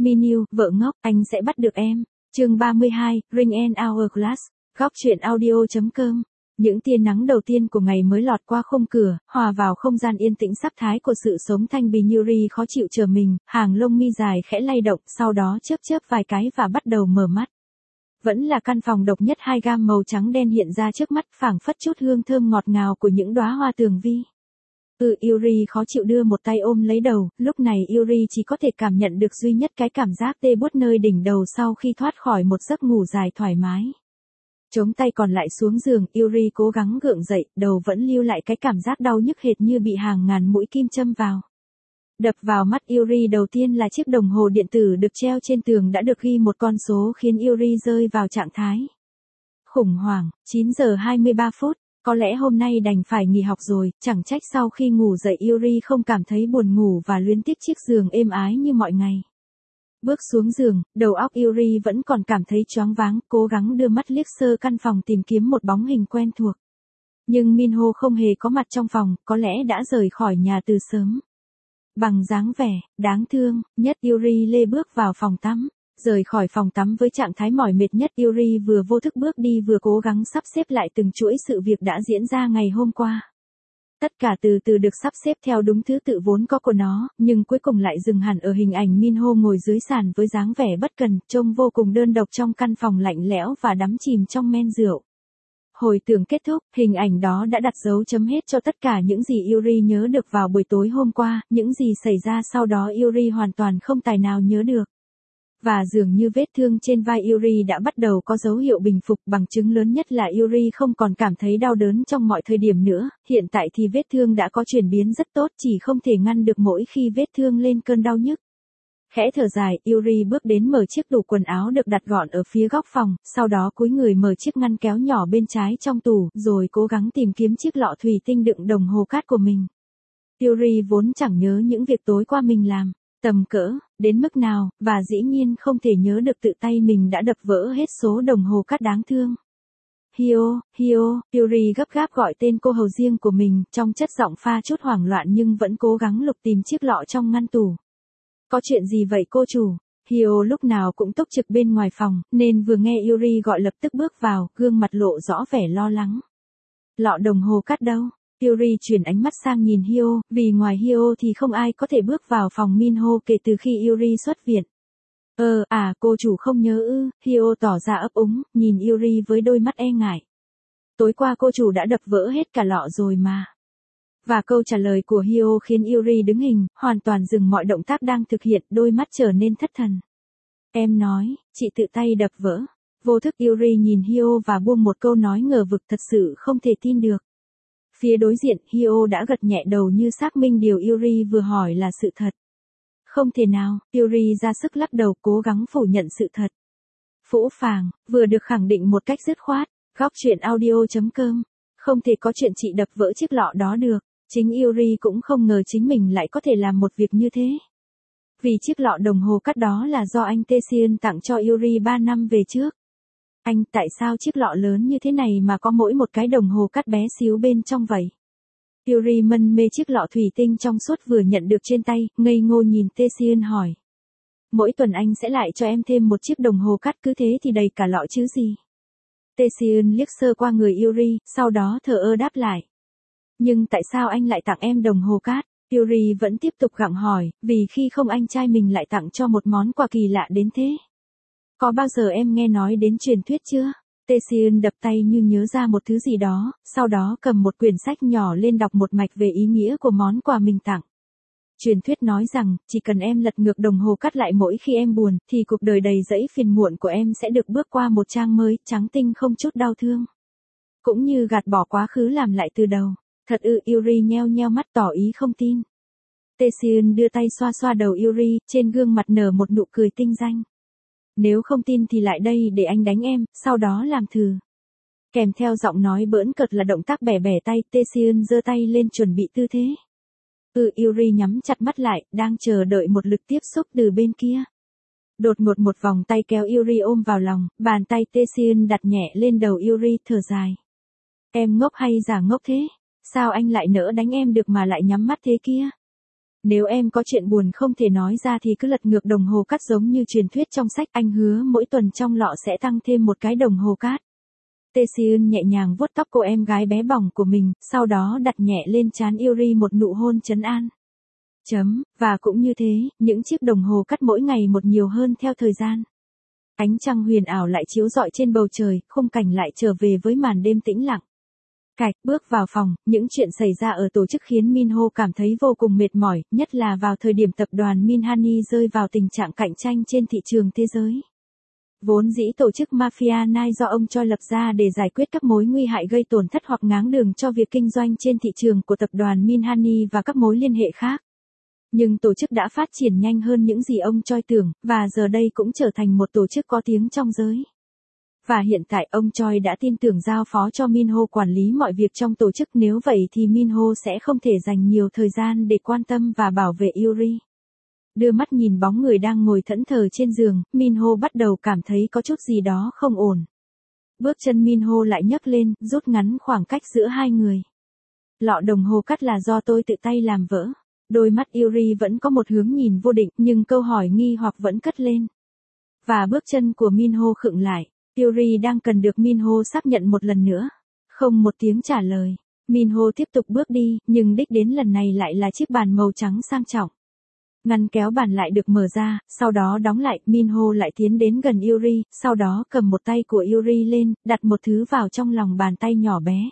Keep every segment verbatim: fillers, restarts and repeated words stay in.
Minu, vợ ngốc, anh sẽ bắt được em. Chương ba mươi hai, Ring and Hourglass, góc truyện audio.com. Những tia nắng đầu tiên của ngày mới lọt qua khung cửa, hòa vào không gian yên tĩnh sắp thái của sự sống thanh bì. Yuri khó chịu chờ mình, hàng lông mi dài khẽ lay động, sau đó chớp chớp vài cái và bắt đầu mở mắt. Vẫn là căn phòng độc nhất, hai gam màu trắng đen hiện ra trước mắt, phảng phất chút hương thơm ngọt ngào của những đóa hoa tường vi. Ừ, Yuri khó chịu đưa một tay ôm lấy đầu, lúc này Yuri chỉ có thể cảm nhận được duy nhất cái cảm giác tê buốt nơi đỉnh đầu sau khi thoát khỏi một giấc ngủ dài thoải mái. Chống tay còn lại xuống giường, Yuri cố gắng gượng dậy, đầu vẫn lưu lại cái cảm giác đau nhức hệt như bị hàng ngàn mũi kim châm vào. Đập vào mắt Yuri đầu tiên là chiếc đồng hồ điện tử được treo trên tường đã được ghi một con số khiến Yuri rơi vào trạng thái khủng hoảng. Chín giờ hai mươi ba phút, có lẽ hôm nay đành phải nghỉ học rồi, chẳng trách sau khi ngủ dậy Yuri không cảm thấy buồn ngủ và luyến tiếc chiếc giường êm ái như mọi ngày. Bước xuống giường, đầu óc Yuri vẫn còn cảm thấy choáng váng, cố gắng đưa mắt liếc sơ căn phòng tìm kiếm một bóng hình quen thuộc. Nhưng Minho không hề có mặt trong phòng, có lẽ đã rời khỏi nhà từ sớm. Bằng dáng vẻ đáng thương nhất, Yuri lê bước vào phòng tắm. Rời khỏi phòng tắm với trạng thái mỏi mệt nhất, Yuri vừa vô thức bước đi vừa cố gắng sắp xếp lại từng chuỗi sự việc đã diễn ra ngày hôm qua. Tất cả từ từ được sắp xếp theo đúng thứ tự vốn có của nó, nhưng cuối cùng lại dừng hẳn ở hình ảnh Minho ngồi dưới sàn với dáng vẻ bất cần, trông vô cùng đơn độc trong căn phòng lạnh lẽo và đắm chìm trong men rượu. Hồi tưởng kết thúc, hình ảnh đó đã đặt dấu chấm hết cho tất cả những gì Yuri nhớ được vào buổi tối hôm qua, những gì xảy ra sau đó Yuri hoàn toàn không tài nào nhớ được. Và dường như vết thương trên vai Yuri đã bắt đầu có dấu hiệu bình phục, bằng chứng lớn nhất là Yuri không còn cảm thấy đau đớn trong mọi thời điểm nữa, hiện tại thì vết thương đã có chuyển biến rất tốt, chỉ không thể ngăn được mỗi khi vết thương lên cơn đau nhức. Khẽ thở dài, Yuri bước đến mở chiếc tủ quần áo được đặt gọn ở phía góc phòng, sau đó cúi người mở chiếc ngăn kéo nhỏ bên trái trong tủ, rồi cố gắng tìm kiếm chiếc lọ thủy tinh đựng đồng hồ cát của mình. Yuri vốn chẳng nhớ những việc tối qua mình làm tầm cỡ, đến mức nào, và dĩ nhiên không thể nhớ được tự tay mình đã đập vỡ hết số đồng hồ cát đáng thương. Hio, Hio, Yuri gấp gáp gọi tên cô hầu riêng của mình, trong chất giọng pha chút hoảng loạn nhưng vẫn cố gắng lục tìm chiếc lọ trong ngăn tủ. Có chuyện gì vậy cô chủ? Hio lúc nào cũng túc trực bên ngoài phòng, nên vừa nghe Yuri gọi lập tức bước vào, gương mặt lộ rõ vẻ lo lắng. Lọ đồng hồ cát đâu? Yuri chuyển ánh mắt sang nhìn Hio, vì ngoài Hio thì không ai có thể bước vào phòng Minho kể từ khi Yuri xuất viện. Ờ, à, cô chủ không nhớ ư? Hio tỏ ra ấp úng, nhìn Yuri với đôi mắt e ngại. Tối qua cô chủ đã đập vỡ hết cả lọ rồi mà. Và câu trả lời của Hio khiến Yuri đứng hình, hoàn toàn dừng mọi động tác đang thực hiện, đôi mắt trở nên thất thần. Em nói, chị tự tay đập vỡ. Vô thức Yuri nhìn Hio và buông một câu nói ngờ vực, thật sự không thể tin được. Phía đối diện, Hio đã gật nhẹ đầu như xác minh điều Yuri vừa hỏi là sự thật. Không thể nào, Yuri ra sức lắc đầu cố gắng phủ nhận sự thật. Phũ phàng, vừa được khẳng định một cách dứt khoát, góc truyện audio.com. Không thể có chuyện chị đập vỡ chiếc lọ đó được, chính Yuri cũng không ngờ chính mình lại có thể làm một việc như thế. Vì chiếc lọ đồng hồ cát đó là do anh Taecyeon tặng cho Yuri ba năm về trước. Anh, tại sao chiếc lọ lớn như thế này mà có mỗi một cái đồng hồ cát bé xíu bên trong vậy? Yuri mân mê chiếc lọ thủy tinh trong suốt vừa nhận được trên tay, ngây ngô nhìn Taecyeon hỏi. Mỗi tuần anh sẽ lại cho em thêm một chiếc đồng hồ cát, cứ thế thì đầy cả lọ chứ gì? Taecyeon liếc sơ qua người Yuri, sau đó thờ ơ đáp lại. Nhưng tại sao anh lại tặng em đồng hồ cát? Yuri vẫn tiếp tục gặng hỏi, vì khi không anh trai mình lại tặng cho một món quà kỳ lạ đến thế. Có bao giờ em nghe nói đến truyền thuyết chưa? Taecyeon đập tay như nhớ ra một thứ gì đó, sau đó cầm một quyển sách nhỏ lên đọc một mạch về ý nghĩa của món quà mình tặng. Truyền thuyết nói rằng, chỉ cần em lật ngược đồng hồ cát lại mỗi khi em buồn, thì cuộc đời đầy dẫy phiền muộn của em sẽ được bước qua một trang mới, trắng tinh không chút đau thương. Cũng như gạt bỏ quá khứ làm lại từ đầu. Thật ư? Yuri nheo nheo mắt tỏ ý không tin. Taecyeon đưa tay xoa xoa đầu Yuri, trên gương mặt nở một nụ cười tinh danh. Nếu không tin thì lại đây để anh đánh em, sau đó làm thử. Kèm theo giọng nói bỡn cợt là động tác bẻ bẻ tay, Taecyeon giơ tay lên chuẩn bị tư thế. Ừ, Yuri nhắm chặt mắt lại, đang chờ đợi một lực tiếp xúc từ bên kia. Đột ngột một vòng tay kéo Yuri ôm vào lòng, bàn tay Taecyeon đặt nhẹ lên đầu Yuri, thở dài. Em ngốc hay giả ngốc thế? Sao anh lại nỡ đánh em được mà lại nhắm mắt thế kia? Nếu em có chuyện buồn không thể nói ra thì cứ lật ngược đồng hồ cát giống như truyền thuyết trong sách, anh hứa mỗi tuần trong lọ sẽ tăng thêm một cái đồng hồ cát. Tae-seun nhẹ nhàng vuốt tóc cô em gái bé bỏng của mình, sau đó đặt nhẹ lên trán Yuri một nụ hôn trấn an. Chấm, và cũng như thế, những chiếc đồng hồ cát mỗi ngày một nhiều hơn theo thời gian. Ánh trăng huyền ảo lại chiếu rọi trên bầu trời, khung cảnh lại trở về với màn đêm tĩnh lặng. Cạch bước vào phòng, những chuyện xảy ra ở tổ chức khiến Minho cảm thấy vô cùng mệt mỏi, nhất là vào thời điểm tập đoàn Minhani rơi vào tình trạng cạnh tranh trên thị trường thế giới. Vốn dĩ tổ chức Mafia Night do ông Choi lập ra để giải quyết các mối nguy hại gây tổn thất hoặc ngáng đường cho việc kinh doanh trên thị trường của tập đoàn Minhani và các mối liên hệ khác. Nhưng tổ chức đã phát triển nhanh hơn những gì ông Choi tưởng, và giờ đây cũng trở thành một tổ chức có tiếng trong giới. Và hiện tại ông Choi đã tin tưởng giao phó cho Minho quản lý mọi việc trong tổ chức, nếu vậy thì Minho sẽ không thể dành nhiều thời gian để quan tâm và bảo vệ Yuri. Đưa mắt nhìn bóng người đang ngồi thẫn thờ trên giường, Minho bắt đầu cảm thấy có chút gì đó không ổn. Bước chân Minho lại nhấc lên, rút ngắn khoảng cách giữa hai người. Lọ đồng hồ cát là do tôi tự tay làm vỡ. Đôi mắt Yuri vẫn có một hướng nhìn vô định, nhưng câu hỏi nghi hoặc vẫn cất lên. Và bước chân của Minho khựng lại. Yuri đang cần được Minho xác nhận một lần nữa. Không một tiếng trả lời. Minho tiếp tục bước đi, nhưng đích đến lần này lại là chiếc bàn màu trắng sang trọng. Ngăn kéo bàn lại được mở ra, sau đó đóng lại, Minho lại tiến đến gần Yuri, sau đó cầm một tay của Yuri lên, đặt một thứ vào trong lòng bàn tay nhỏ bé.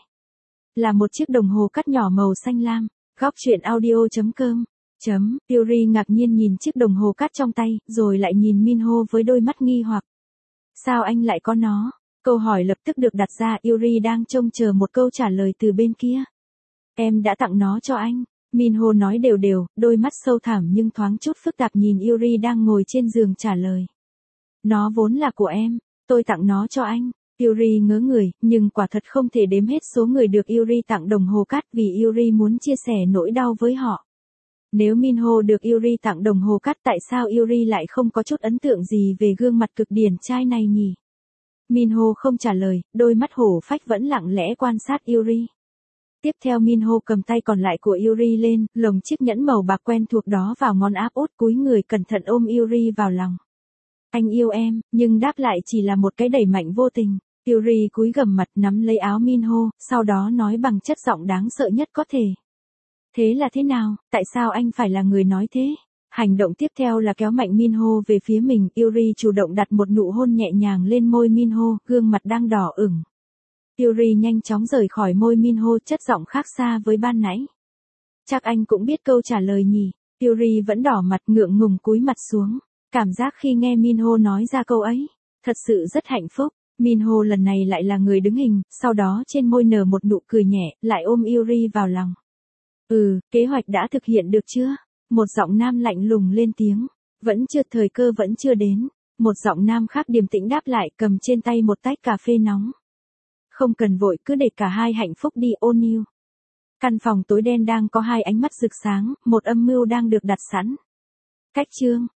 Là một chiếc đồng hồ cát nhỏ màu xanh lam. Góc truyện audio chấm com. Chấm, Yuri ngạc nhiên nhìn chiếc đồng hồ cát trong tay, rồi lại nhìn Minho với đôi mắt nghi hoặc. Sao anh lại có nó? Câu hỏi lập tức được đặt ra, Yuri đang trông chờ một câu trả lời từ bên kia. Em đã tặng nó cho anh. Minho nói đều đều, đôi mắt sâu thẳm nhưng thoáng chút phức tạp nhìn Yuri đang ngồi trên giường trả lời. Nó vốn là của em, tôi tặng nó cho anh. Yuri ngớ người, nhưng quả thật không thể đếm hết số người được Yuri tặng đồng hồ cát vì Yuri muốn chia sẻ nỗi đau với họ. Nếu Minho được Yuri tặng đồng hồ cát, tại sao Yuri lại không có chút ấn tượng gì về gương mặt cực điển trai này nhỉ? Minho không trả lời, đôi mắt hổ phách vẫn lặng lẽ quan sát Yuri. Tiếp theo Minho cầm tay còn lại của Yuri lên, lồng chiếc nhẫn màu bạc quen thuộc đó vào ngón áp út, cúi người cẩn thận ôm Yuri vào lòng. Anh yêu em, nhưng đáp lại chỉ là một cái đẩy mạnh vô tình. Yuri cúi gằm mặt nắm lấy áo Minho, sau đó nói bằng chất giọng đáng sợ nhất có thể. Thế là thế nào, tại sao anh phải là người nói thế? Hành động tiếp theo là kéo mạnh Minho về phía mình, Yuri chủ động đặt một nụ hôn nhẹ nhàng lên môi Minho, gương mặt đang đỏ ửng. Yuri nhanh chóng rời khỏi môi Minho, chất giọng khác xa với ban nãy. Chắc anh cũng biết câu trả lời nhỉ? Yuri vẫn đỏ mặt ngượng ngùng cúi mặt xuống. Cảm giác khi nghe Minho nói ra câu ấy, thật sự rất hạnh phúc. Minho lần này lại là người đứng hình, sau đó trên môi nở một nụ cười nhẹ, lại ôm Yuri vào lòng. Ừ, kế hoạch đã thực hiện được chưa? Một giọng nam lạnh lùng lên tiếng. Vẫn chưa, thời cơ vẫn chưa đến. Một giọng nam khác điềm tĩnh đáp lại, cầm trên tay một tách cà phê nóng. Không cần vội, cứ để cả hai hạnh phúc đi, O'Neil. Căn phòng tối đen đang có hai ánh mắt rực sáng, một âm mưu đang được đặt sẵn. Cách chương.